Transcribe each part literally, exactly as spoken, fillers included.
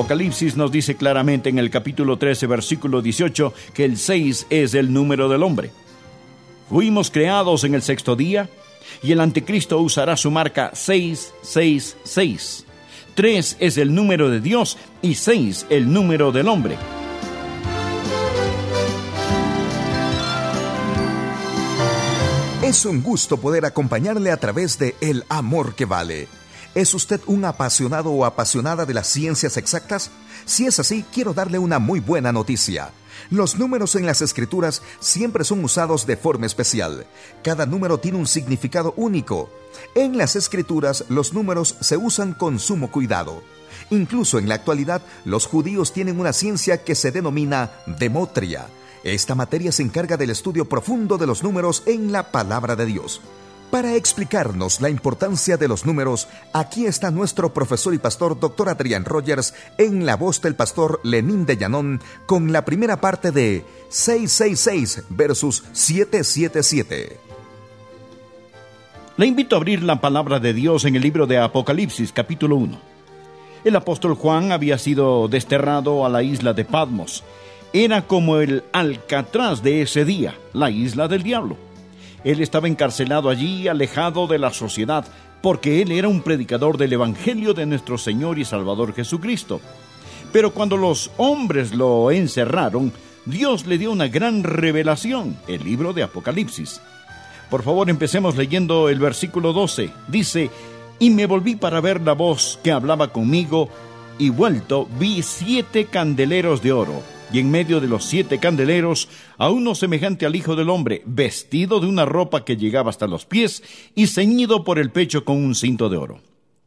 Apocalipsis nos dice claramente en el capítulo trece, versículo dieciocho, que el seis es el número del hombre. Fuimos creados en el sexto día, y el anticristo usará su marca seis seis seis. tres es el número de Dios y seis el número del hombre. Es un gusto poder acompañarle a través de El Amor que Vale. ¿Es usted un apasionado o apasionada de las ciencias exactas? Si es así, quiero darle una muy buena noticia. Los números en las Escrituras siempre son usados de forma especial. Cada número tiene un significado único. En las Escrituras, los números se usan con sumo cuidado. Incluso en la actualidad, los judíos tienen una ciencia que se denomina demetria. Esta materia se encarga del estudio profundo de los números en la palabra de Dios. Para explicarnos la importancia de los números, aquí está nuestro profesor y pastor doctor Adrián Rogers en la voz del pastor Lenín de Llanón con la primera parte de seiscientos sesenta y seis versus setecientos setenta y siete. Le invito a abrir la palabra de Dios en el libro de Apocalipsis, capítulo uno. El apóstol Juan había sido desterrado a la isla de Patmos. Era como el Alcatraz de ese día, la isla del diablo. Él estaba encarcelado allí, alejado de la sociedad, porque él era un predicador del Evangelio de nuestro Señor y Salvador Jesucristo. Pero cuando los hombres lo encerraron, Dios le dio una gran revelación, el libro de Apocalipsis. Por favor, empecemos leyendo el versículo doce. Dice: «Y me volví para ver la voz que hablaba conmigo, y vuelto vi siete candeleros de oro, y en medio de los siete candeleros a uno semejante al Hijo del Hombre, vestido de una ropa que llegaba hasta los pies y ceñido por el pecho con un cinto de oro».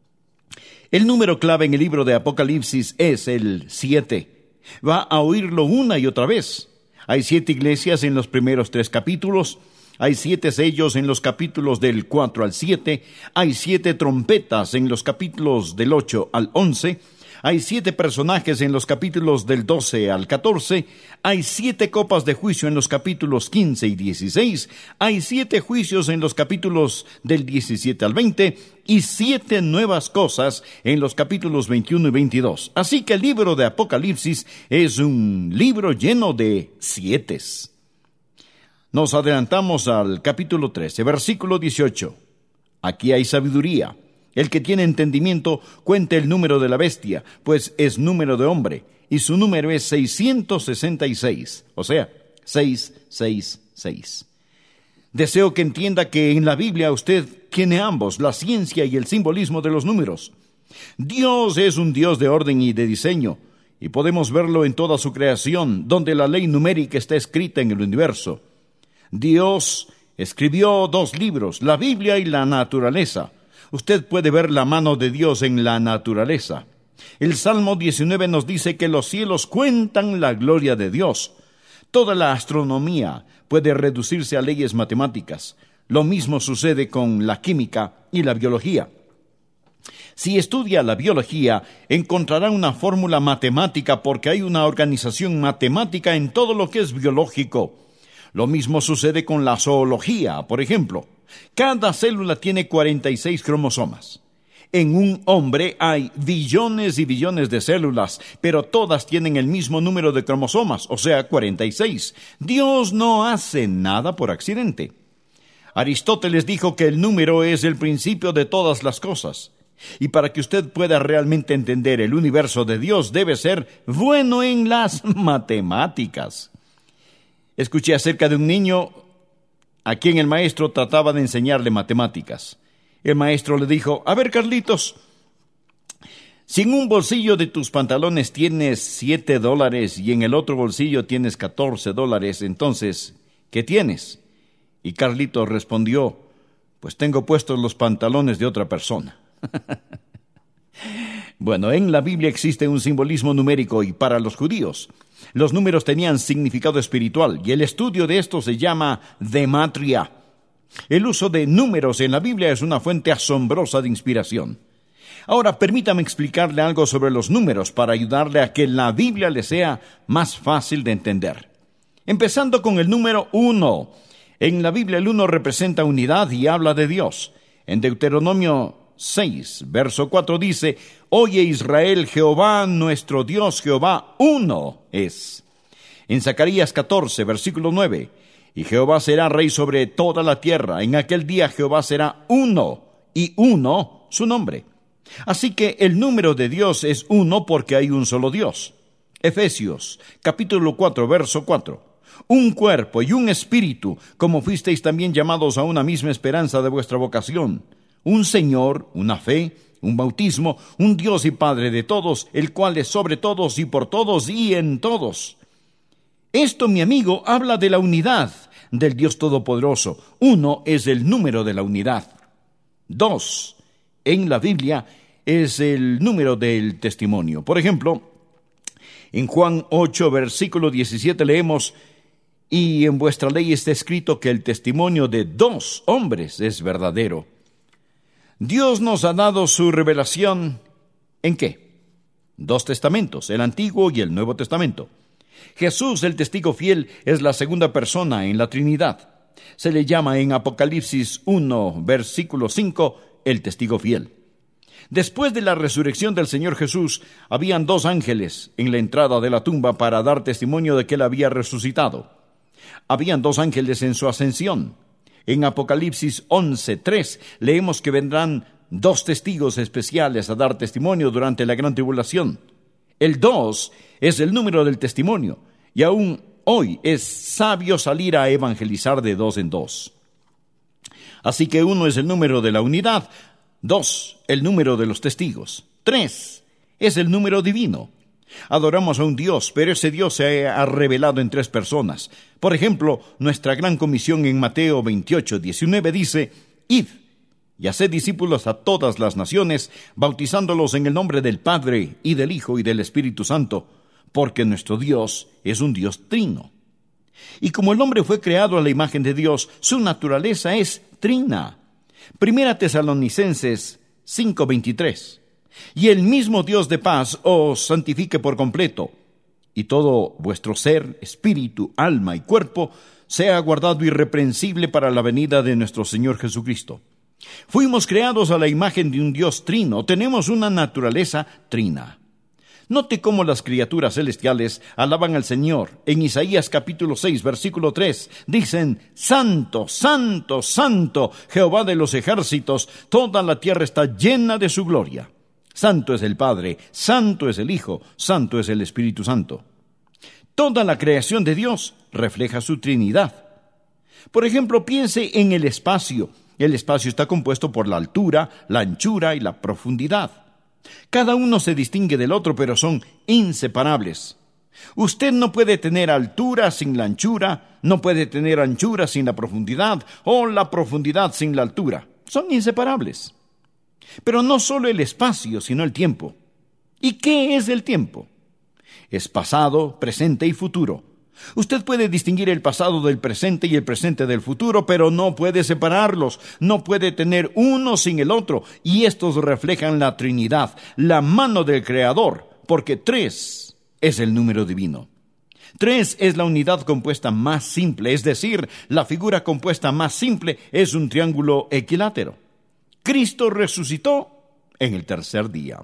El número clave en el libro de Apocalipsis es el siete. Va a oírlo una y otra vez. Hay siete iglesias en los primeros tres capítulos. Hay siete sellos en los capítulos del cuatro al siete. Hay siete trompetas en los capítulos del ocho al once. Hay siete personajes en los capítulos del doce al catorce, hay siete copas de juicio en los capítulos quince y dieciséis, hay siete juicios en los capítulos del diecisiete al veinte, y siete nuevas cosas en los capítulos veintiuno y veintidós. Así que el libro de Apocalipsis es un libro lleno de sietes. Nos adelantamos al capítulo trece, versículo dieciocho. Aquí hay sabiduría. El que tiene entendimiento cuente el número de la bestia, pues es número de hombre, y su número es seiscientos sesenta y seis, o sea, seiscientos sesenta y seis. Deseo que entienda que en la Biblia usted tiene ambos, la ciencia y el simbolismo de los números. Dios es un Dios de orden y de diseño, y podemos verlo en toda su creación, donde la ley numérica está escrita en el universo. Dios escribió dos libros, la Biblia y la naturaleza. Usted puede ver la mano de Dios en la naturaleza. El Salmo diecinueve nos dice que los cielos cuentan la gloria de Dios. Toda la astronomía puede reducirse a leyes matemáticas. Lo mismo sucede con la química y la biología. Si estudia la biología, encontrará una fórmula matemática porque hay una organización matemática en todo lo que es biológico. Lo mismo sucede con la zoología, por ejemplo. Cada célula tiene cuarenta y seis cromosomas. En un hombre hay billones y billones de células, pero todas tienen el mismo número de cromosomas, o sea, cuarenta y seis. Dios no hace nada por accidente. Aristóteles dijo que el número es el principio de todas las cosas. Y para que usted pueda realmente entender el universo de Dios, debe ser bueno en las matemáticas. Escuché acerca de un niño a quien el maestro trataba de enseñarle matemáticas. El maestro le dijo: a ver, Carlitos, si en un bolsillo de tus pantalones tienes siete dólares y en el otro bolsillo tienes catorce dólares, entonces, ¿qué tienes? Y Carlitos respondió: pues tengo puestos los pantalones de otra persona. Bueno, en la Biblia existe un simbolismo numérico y para los judíos los números tenían significado espiritual y el estudio de esto se llama dematria. El uso de números en la Biblia es una fuente asombrosa de inspiración. Ahora, permítame explicarle algo sobre los números para ayudarle a que la Biblia le sea más fácil de entender. Empezando con el número uno. En la Biblia el uno representa unidad y habla de Dios. En Deuteronomio seis, verso cuatro dice: Oye Israel, Jehová nuestro Dios, Jehová uno es. En Zacarías catorce, versículo nueve: Y Jehová será rey sobre toda la tierra. En aquel día Jehová será uno, y uno su nombre. Así que el número de Dios es uno porque hay un solo Dios. Efesios capítulo cuatro, verso cuatro: Un cuerpo y un espíritu, como fuisteis también llamados a una misma esperanza de vuestra vocación. Un Señor, una fe, un bautismo, un Dios y Padre de todos, el cual es sobre todos y por todos y en todos. Esto, mi amigo, habla de la unidad del Dios Todopoderoso. Uno es el número de la unidad. Dos, en la Biblia, es el número del testimonio. Por ejemplo, en Juan ocho, versículo diecisiete leemos: Y en vuestra ley está escrito que el testimonio de dos hombres es verdadero. Dios nos ha dado su revelación, ¿en qué? Dos testamentos, el Antiguo y el Nuevo Testamento. Jesús, el testigo fiel, es la segunda persona en la Trinidad. Se le llama en Apocalipsis uno, versículo cinco, el testigo fiel. Después de la resurrección del Señor Jesús, habían dos ángeles en la entrada de la tumba para dar testimonio de que Él había resucitado. Habían dos ángeles en su ascensión. En Apocalipsis once, tres, leemos que vendrán dos testigos especiales a dar testimonio durante la gran tribulación. El dos es el número del testimonio, y aún hoy es sabio salir a evangelizar de dos en dos. Así que uno es el número de la unidad, dos, el número de los testigos, tres, es el número divino. Adoramos a un Dios, pero ese Dios se ha revelado en tres personas. Por ejemplo, nuestra gran comisión en Mateo veintiocho, diecinueve dice: Id y haced discípulos a todas las naciones, bautizándolos en el nombre del Padre, y del Hijo, y del Espíritu Santo, porque nuestro Dios es un Dios trino. Y como el hombre fue creado a la imagen de Dios, su naturaleza es trina. Primera Tesalonicenses cinco, veintitrés. Y el mismo Dios de paz os santifique por completo, y todo vuestro ser, espíritu, alma y cuerpo sea guardado irreprensible para la venida de nuestro Señor Jesucristo. Fuimos creados a la imagen de un Dios trino, tenemos una naturaleza trina. Note cómo las criaturas celestiales alaban al Señor. En Isaías capítulo seis, versículo tres, dicen: Santo, santo, santo, Jehová de los ejércitos, toda la tierra está llena de su gloria. Santo es el Padre, santo es el Hijo, santo es el Espíritu Santo. Toda la creación de Dios refleja su Trinidad. Por ejemplo, piense en el espacio. El espacio está compuesto por la altura, la anchura y la profundidad. Cada uno se distingue del otro, pero son inseparables. Usted no puede tener altura sin la anchura, no puede tener anchura sin la profundidad, o la profundidad sin la altura. Son inseparables. Pero no solo el espacio, sino el tiempo. ¿Y qué es el tiempo? Es pasado, presente y futuro. Usted puede distinguir el pasado del presente y el presente del futuro, pero no puede separarlos. No puede tener uno sin el otro. Y estos reflejan la Trinidad, la mano del Creador, porque tres es el número divino. Tres es la unidad compuesta más simple, es decir, la figura compuesta más simple es un triángulo equilátero. Cristo resucitó en el tercer día.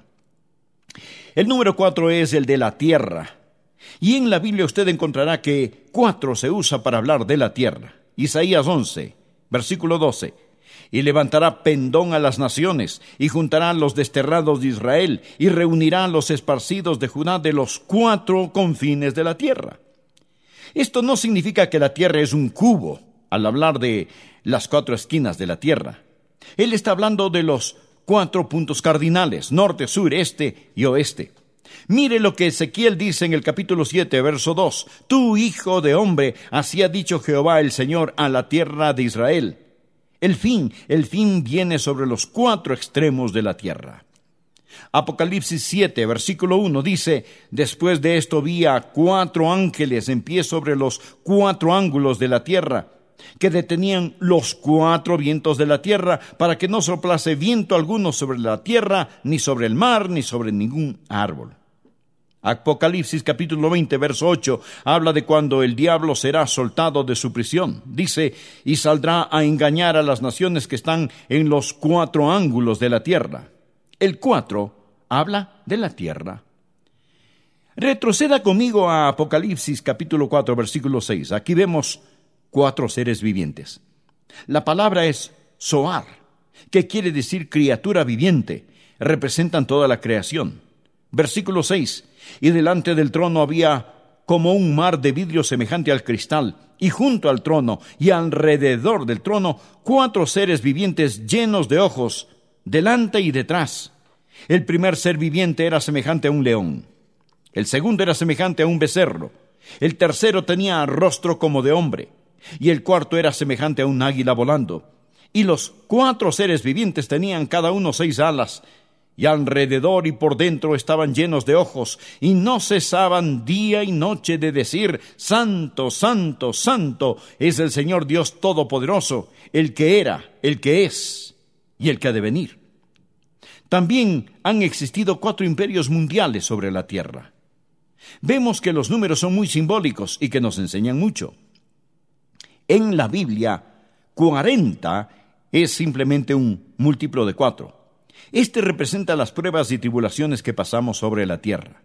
El número cuatro es el de la tierra. Y en la Biblia usted encontrará que cuatro se usa para hablar de la tierra. Isaías once, versículo doce. Y levantará pendón a las naciones, y juntará a los desterrados de Israel, y reunirá a los esparcidos de Judá de los cuatro confines de la tierra. Esto no significa que la tierra es un cubo, al hablar de las cuatro esquinas de la tierra. Él está hablando de los cuatro puntos cardinales, norte, sur, este y oeste. Mire lo que Ezequiel dice en el capítulo siete, verso dos. Tú, hijo de hombre, así ha dicho Jehová el Señor a la tierra de Israel. El fin, el fin viene sobre los cuatro extremos de la tierra. Apocalipsis siete, versículo uno dice: Después de esto vi a cuatro ángeles en pie sobre los cuatro ángulos de la tierra, que detenían los cuatro vientos de la tierra, para que no soplase viento alguno sobre la tierra, ni sobre el mar, ni sobre ningún árbol. Apocalipsis capítulo veinte, verso ocho, habla de cuando el diablo será soltado de su prisión. Dice, y saldrá a engañar a las naciones que están en los cuatro ángulos de la tierra. El cuatro habla de la tierra. Retroceda conmigo a Apocalipsis capítulo cuatro, versículo seis. Aquí vemos cuatro seres vivientes. La palabra es zoar, que quiere decir criatura viviente. Representan toda la creación. Versículo seis. Y delante del trono había como un mar de vidrio semejante al cristal, y junto al trono y alrededor del trono cuatro seres vivientes llenos de ojos, delante y detrás. El primer ser viviente era semejante a un león. El segundo era semejante a un becerro. El tercero tenía rostro como de hombre. Y el cuarto era semejante a un águila volando. Y los cuatro seres vivientes tenían cada uno seis alas, y alrededor y por dentro estaban llenos de ojos, y no cesaban día y noche de decir, Santo, Santo, Santo es el Señor Dios Todopoderoso, el que era, el que es y el que ha de venir. También han existido cuatro imperios mundiales sobre la tierra. Vemos que los números son muy simbólicos y que nos enseñan mucho. En la Biblia, cuarenta es simplemente un múltiplo de cuatro. Este representa las pruebas y tribulaciones que pasamos sobre la tierra.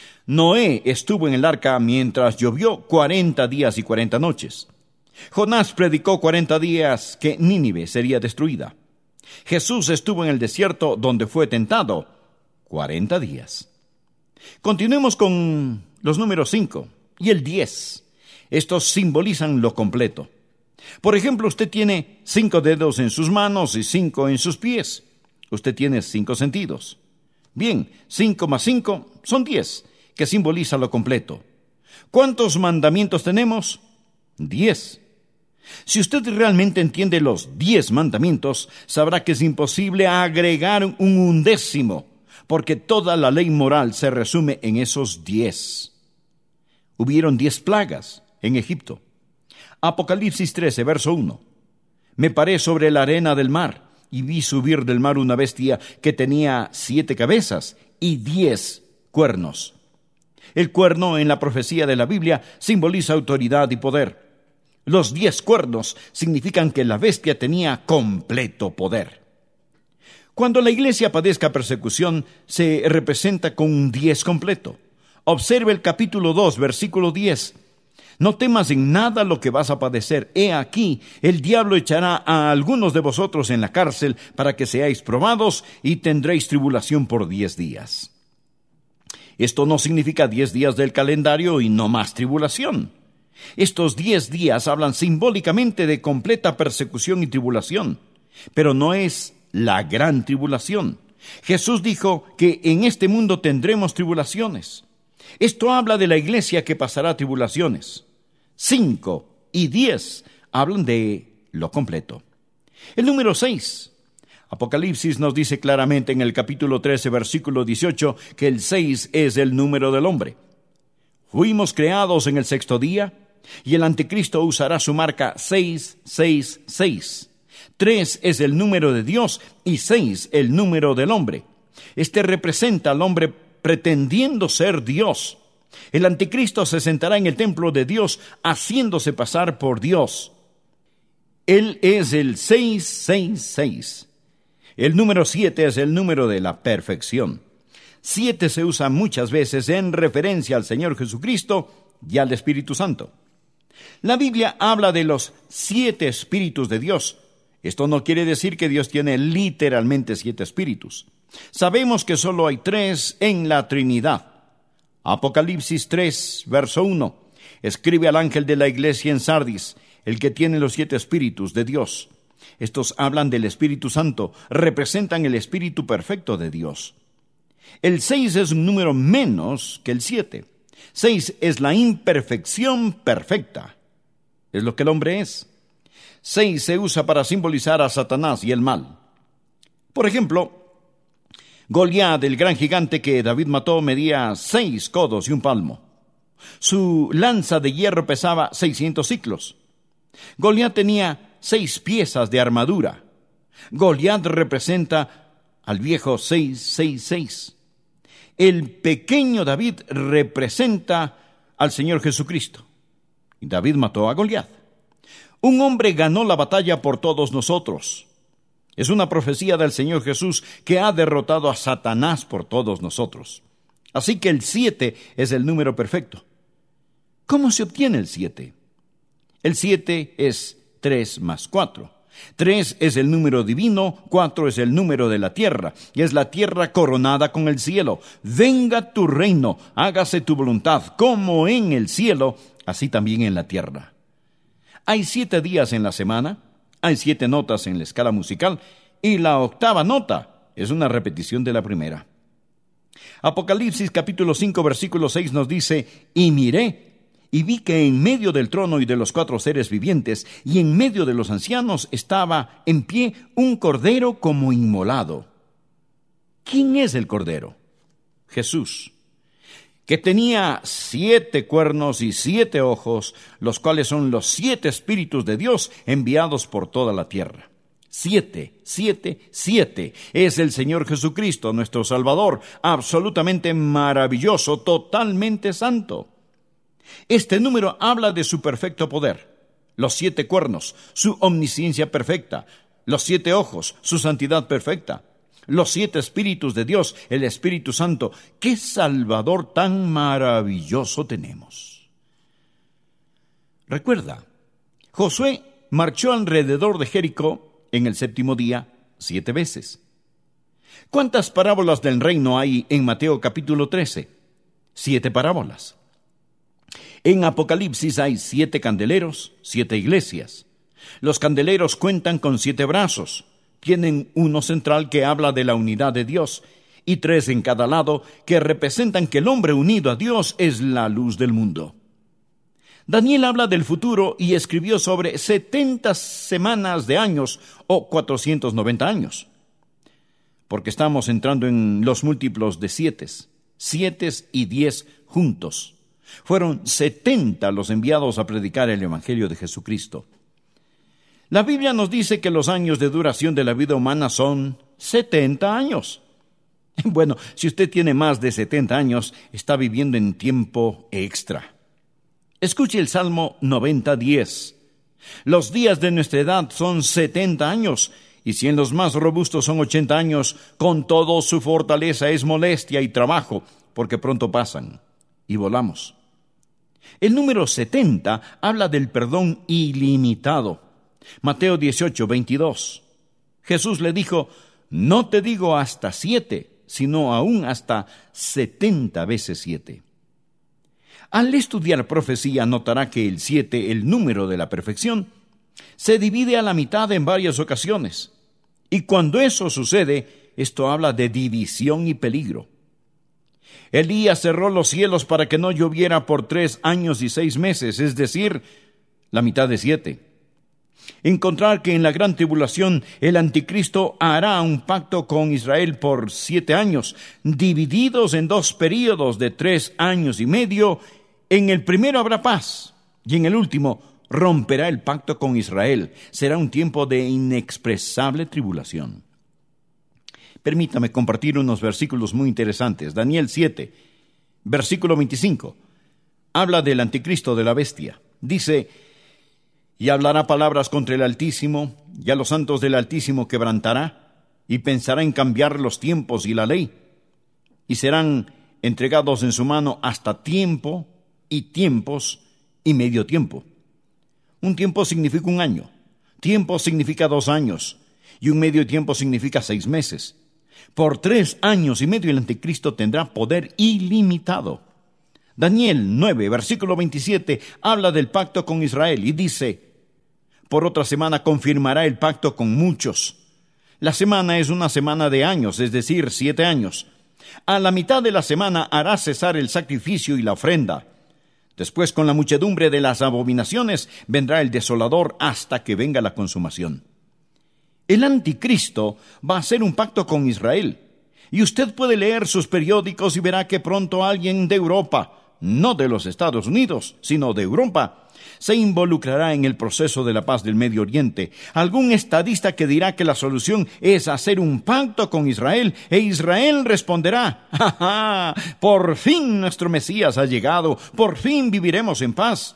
Noé estuvo en el arca mientras llovió cuarenta días y cuarenta noches. Jonás predicó cuarenta días que Nínive sería destruida. Jesús estuvo en el desierto donde fue tentado cuarenta días. Continuemos con los números cinco y el diez. Estos simbolizan lo completo. Por ejemplo, usted tiene cinco dedos en sus manos y cinco en sus pies. Usted tiene cinco sentidos. Bien, cinco más cinco son diez, que simboliza lo completo. ¿Cuántos mandamientos tenemos? Diez. Si usted realmente entiende los diez mandamientos, sabrá que es imposible agregar un undécimo, porque toda la ley moral se resume en esos diez. Hubieron diez plagas en Egipto. Apocalipsis trece, verso uno. Me paré sobre la arena del mar, y vi subir del mar una bestia que tenía siete cabezas y diez cuernos. El cuerno en la profecía de la Biblia simboliza autoridad y poder. Los diez cuernos significan que la bestia tenía completo poder. Cuando la iglesia padezca persecución, se representa con un diez completo. Observe el capítulo dos, versículo diez. No temas en nada lo que vas a padecer. He aquí, el diablo echará a algunos de vosotros en la cárcel para que seáis probados y tendréis tribulación por diez días. Esto no significa diez días del calendario y no más tribulación. Estos diez días hablan simbólicamente de completa persecución y tribulación, pero no es la gran tribulación. Jesús dijo que en este mundo tendremos tribulaciones. Esto habla de la iglesia que pasará tribulaciones. Cinco y diez hablan de lo completo. El número seis. Apocalipsis nos dice claramente en el capítulo trece, versículo dieciocho, que el seis es el número del hombre. Fuimos creados en el sexto día, y el anticristo usará su marca seis seis seis. Tres es el número de Dios y seis el número del hombre. Este representa al hombre pretendiendo ser Dios. El anticristo se sentará en el templo de Dios haciéndose pasar por Dios. Él es el seis seis seis. El número siete es el número de la perfección. Siete se usa muchas veces en referencia al Señor Jesucristo y al Espíritu Santo. La Biblia habla de los siete espíritus de Dios. Esto no quiere decir que Dios tiene literalmente siete espíritus. Sabemos que solo hay tres en la Trinidad. Apocalipsis tres, verso uno. Escribe al ángel de la iglesia en Sardis, el que tiene los siete espíritus de Dios. Estos hablan del Espíritu Santo, representan el Espíritu perfecto de Dios. El seis es un número menos que el siete. Seis es la imperfección perfecta. Es lo que el hombre es. Seis se usa para simbolizar a Satanás y el mal. Por ejemplo, Goliat, el gran gigante que David mató, medía seis codos y un palmo. Su lanza de hierro pesaba seiscientos siclos. Goliat tenía seis piezas de armadura. Goliat representa al viejo seis seis seis. El pequeño David representa al Señor Jesucristo. Y David mató a Goliat. Un hombre ganó la batalla por todos nosotros. Es una profecía del Señor Jesús que ha derrotado a Satanás por todos nosotros. Así que el siete es el número perfecto. ¿Cómo se obtiene el siete? El siete es tres más cuatro. tres es el número divino, cuatro es el número de la tierra, y es la tierra coronada con el cielo. Venga tu reino, hágase tu voluntad, como en el cielo, así también en la tierra. Hay siete días en la semana, hay siete notas en la escala musical, y la octava nota es una repetición de la primera. Apocalipsis capítulo cinco, versículo seis nos dice, y miré, y vi que en medio del trono y de los cuatro seres vivientes, y en medio de los ancianos, estaba en pie un cordero como inmolado. ¿Quién es el cordero? Jesús, que tenía siete cuernos y siete ojos, los cuales son los siete espíritus de Dios enviados por toda la tierra. Siete, siete, siete. Es el Señor Jesucristo, nuestro Salvador, absolutamente maravilloso, totalmente santo. Este número habla de su perfecto poder, los siete cuernos, su omnisciencia perfecta, los siete ojos, su santidad perfecta, los siete espíritus de Dios, el Espíritu Santo. ¡Qué Salvador tan maravilloso tenemos! Recuerda, Josué marchó alrededor de Jericó en el séptimo día siete veces. ¿Cuántas parábolas del reino hay en Mateo capítulo trece? Siete parábolas. En Apocalipsis hay siete candeleros, siete iglesias. Los candeleros cuentan con siete brazos. Tienen uno central que habla de la unidad de Dios y tres en cada lado que representan que el hombre unido a Dios es la luz del mundo. Daniel habla del futuro y escribió sobre setenta semanas de años o cuatrocientos noventa años. Porque estamos entrando en los múltiplos de siete, siete y diez juntos. Fueron setenta los enviados a predicar el Evangelio de Jesucristo. La Biblia nos dice que los años de duración de la vida humana son setenta años. Bueno, si usted tiene más de setenta años, está viviendo en tiempo extra. Escuche el Salmo noventa, diez. Los días de nuestra edad son setenta años, y si en los más robustos son ochenta años, con todo su fortaleza es molestia y trabajo, porque pronto pasan y volamos. El número setenta habla del perdón ilimitado. Mateo dieciocho, veintidós. Jesús le dijo, no te digo hasta siete, sino aún hasta setenta veces siete. Al estudiar profecía notará que el siete, el número de la perfección, se divide a la mitad en varias ocasiones. Y cuando eso sucede, esto habla de división y peligro. Elías cerró los cielos para que no lloviera por tres años y seis meses, es decir, la mitad de siete. Encontrar que en la gran tribulación el anticristo hará un pacto con Israel por siete años, divididos en dos períodos de tres años y medio. En el primero habrá paz, y en el último romperá el pacto con Israel. Será un tiempo de inexpresable tribulación. Permítame compartir unos versículos muy interesantes. Daniel siete, versículo veinticinco. Habla del anticristo, de la bestia. Dice, y hablará palabras contra el Altísimo, y a los santos del Altísimo quebrantará, y pensará en cambiar los tiempos y la ley, y serán entregados en su mano hasta tiempo y tiempos y medio tiempo. Un tiempo significa un año, tiempo significa dos años, y un medio tiempo significa seis meses. Por tres años y medio el anticristo tendrá poder ilimitado. Daniel nueve, versículo veintisiete, habla del pacto con Israel y dice, por otra semana confirmará el pacto con muchos. La semana es una semana de años, es decir, siete años. A la mitad de la semana hará cesar el sacrificio y la ofrenda. Después, con la muchedumbre de las abominaciones, vendrá el desolador hasta que venga la consumación. El anticristo va a hacer un pacto con Israel. Y usted puede leer sus periódicos y verá que pronto alguien de Europa, no de los Estados Unidos, sino de Europa, se involucrará en el proceso de la paz del Medio Oriente. Algún estadista que dirá que la solución es hacer un pacto con Israel, e Israel responderá: ¡Ja, ja! Por fin nuestro Mesías ha llegado, por fin viviremos en paz.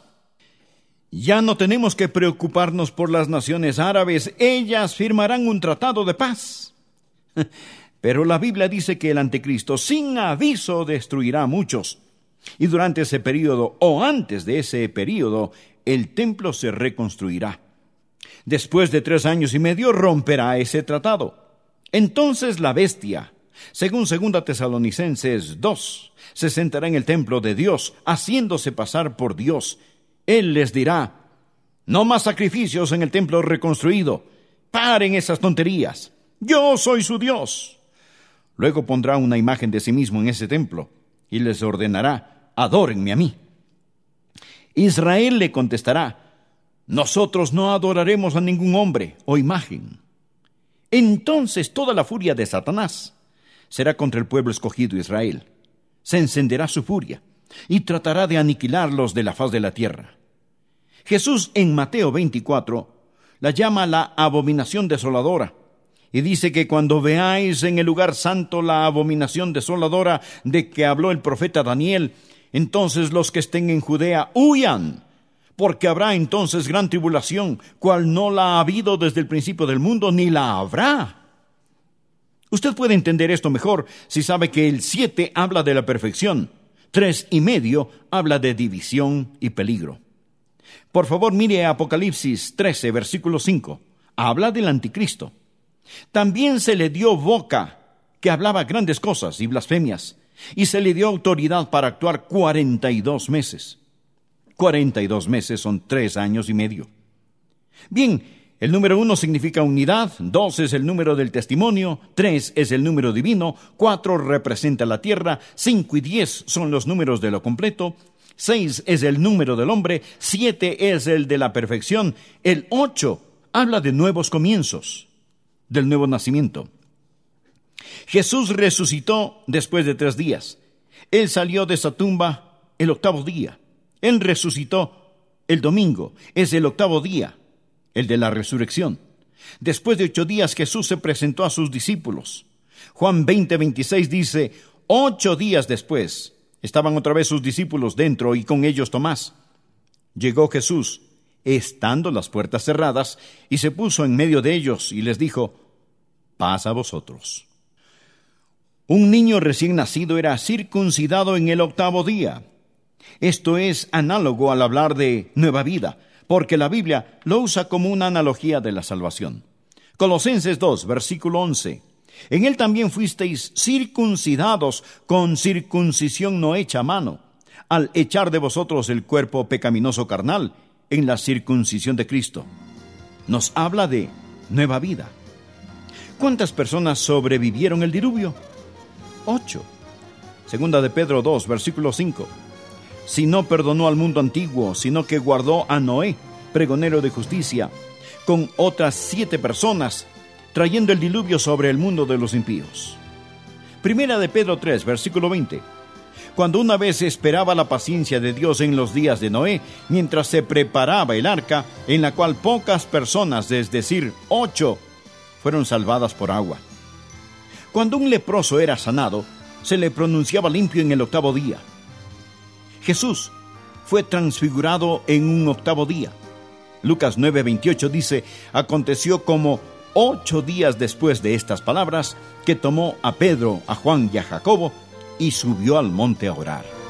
Ya no tenemos que preocuparnos por las naciones árabes, ellas firmarán un tratado de paz. Pero la Biblia dice que el anticristo sin aviso destruirá a muchos. Y durante ese período, o antes de ese período, el templo se reconstruirá. Después de tres años y medio romperá ese tratado. Entonces la bestia, según segunda Tesalonicenses dos, se sentará en el templo de Dios, haciéndose pasar por Dios. Él les dirá: no más sacrificios en el templo reconstruido. Paren esas tonterías. Yo soy su Dios. Luego pondrá una imagen de sí mismo en ese templo y les ordenará: adórenme a mí. Israel le contestará: nosotros no adoraremos a ningún hombre o imagen. Entonces toda la furia de Satanás será contra el pueblo escogido Israel. Se encenderá su furia y tratará de aniquilarlos de la faz de la tierra. Jesús en Mateo veinticuatro la llama la abominación desoladora, y dice que cuando veáis en el lugar santo la abominación desoladora de que habló el profeta Daniel, entonces los que estén en Judea huyan, porque habrá entonces gran tribulación, cual no la ha habido desde el principio del mundo, ni la habrá. Usted puede entender esto mejor si sabe que el siete habla de la perfección, tres y medio habla de división y peligro. Por favor, mire Apocalipsis trece, versículo cinco. Habla del anticristo. También se le dio boca, que hablaba grandes cosas y blasfemias, y se le dio autoridad para actuar cuarenta y dos meses. Cuarenta y dos meses son tres años y medio. Bien, el número uno significa unidad, dos es el número del testimonio, tres es el número divino, cuatro representa la tierra, cinco y diez son los números de lo completo, seis es el número del hombre, siete es el de la perfección, el ocho habla de nuevos comienzos, del nuevo nacimiento. Jesús resucitó después de tres días. Él salió de esa tumba el octavo día. Él resucitó el domingo, es el octavo día, el de la resurrección. Después de ocho días Jesús se presentó a sus discípulos. Juan veinte, veintiséis dice: ocho días después estaban otra vez sus discípulos dentro y con ellos Tomás. Llegó Jesús, estando las puertas cerradas, y se puso en medio de ellos y les dijo: paz a vosotros. Un niño recién nacido era circuncidado en el octavo día. Esto es análogo al hablar de nueva vida, porque la Biblia lo usa como una analogía de la salvación. Colosenses dos, versículo once. En él también fuisteis circuncidados con circuncisión no hecha a mano, al echar de vosotros el cuerpo pecaminoso carnal en la circuncisión de Cristo. Nos habla de nueva vida. ¿Cuántas personas sobrevivieron el diluvio? Ocho. Segunda de Pedro dos, versículo cinco. Si no perdonó al mundo antiguo, sino que guardó a Noé, pregonero de justicia, con otras siete personas, trayendo el diluvio sobre el mundo de los impíos. Primera de Pedro tres, versículo veinte. Cuando una vez esperaba la paciencia de Dios en los días de Noé, mientras se preparaba el arca, en la cual pocas personas, es decir, ocho, fueron salvadas por agua. Cuando un leproso era sanado, se le pronunciaba limpio en el octavo día. Jesús fue transfigurado en un octavo día. Lucas nueve, veintiocho dice: aconteció como ocho días después de estas palabras, que tomó a Pedro, a Juan y a Jacobo, y subió al monte a orar.